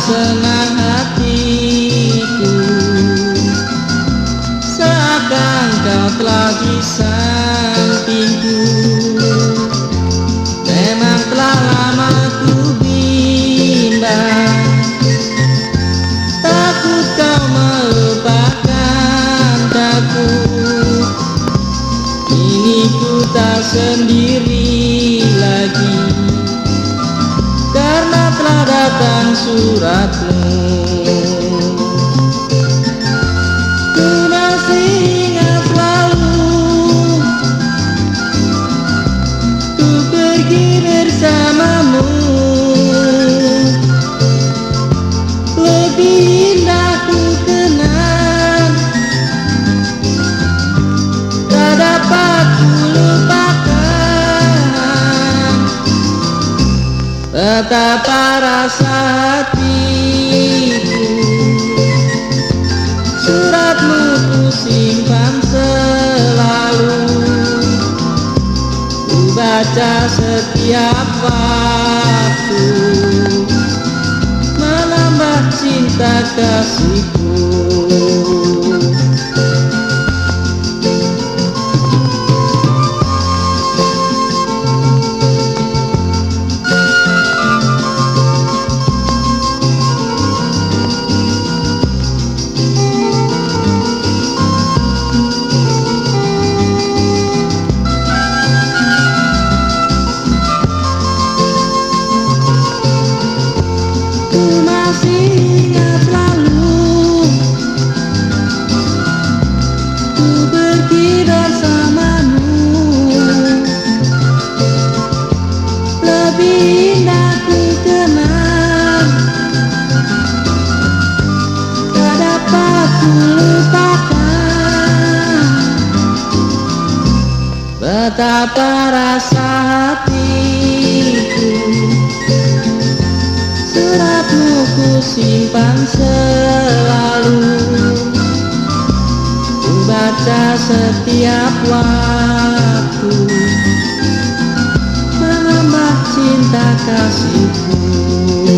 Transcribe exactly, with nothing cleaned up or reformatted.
senang hatiku, seakan kau telah di sampingku. Memang telah lama ku bimbang, takut kau melupakan daku. Kini ku tak sendiri lagi, karena telah datang suratmu. Ku masih ingat selalu, ku pergi bersamamu. Lebih indah ku kenang, tak dapat ku lupakan. Betapa rasa hatiku, suratmu ku simpan selalu, ku baca setiap waktu, menambah cinta kasihku. Betapa rasa hatiku, suratmu ku simpan selalu, ku baca setiap waktu, menambah cinta kasihku.